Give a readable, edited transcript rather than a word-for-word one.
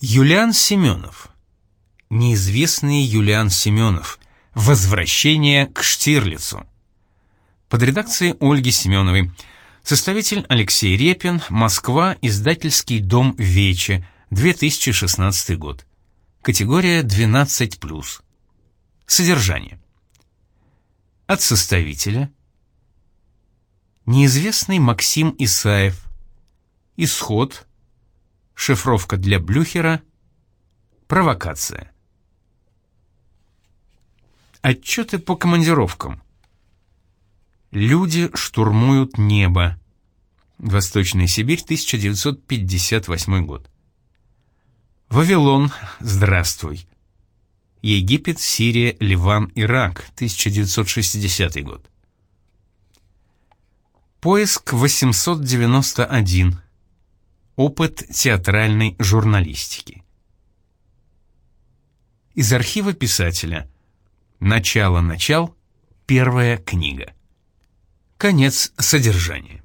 Юлиан Семенов. Неизвестный Юлиан Семенов. Возвращение к Штирлицу. Под редакцией Ольги Семеновой. Составитель Алексей Репин. Москва. Издательский дом «Вече». 2016 год. Категория 12+. Содержание. От составителя. Неизвестный Максим Исаев. Исход. Шифровка для Блюхера. Провокация. Отчеты по командировкам. Люди штурмуют небо. Восточная Сибирь, 1958 год. Вавилон, здравствуй. Египет, Сирия, Ливан, Ирак, 1960 год. Поиск 891. Опыт театральной журналистики. Из архива писателя. Начало-начал. Первая книга. Конец содержания.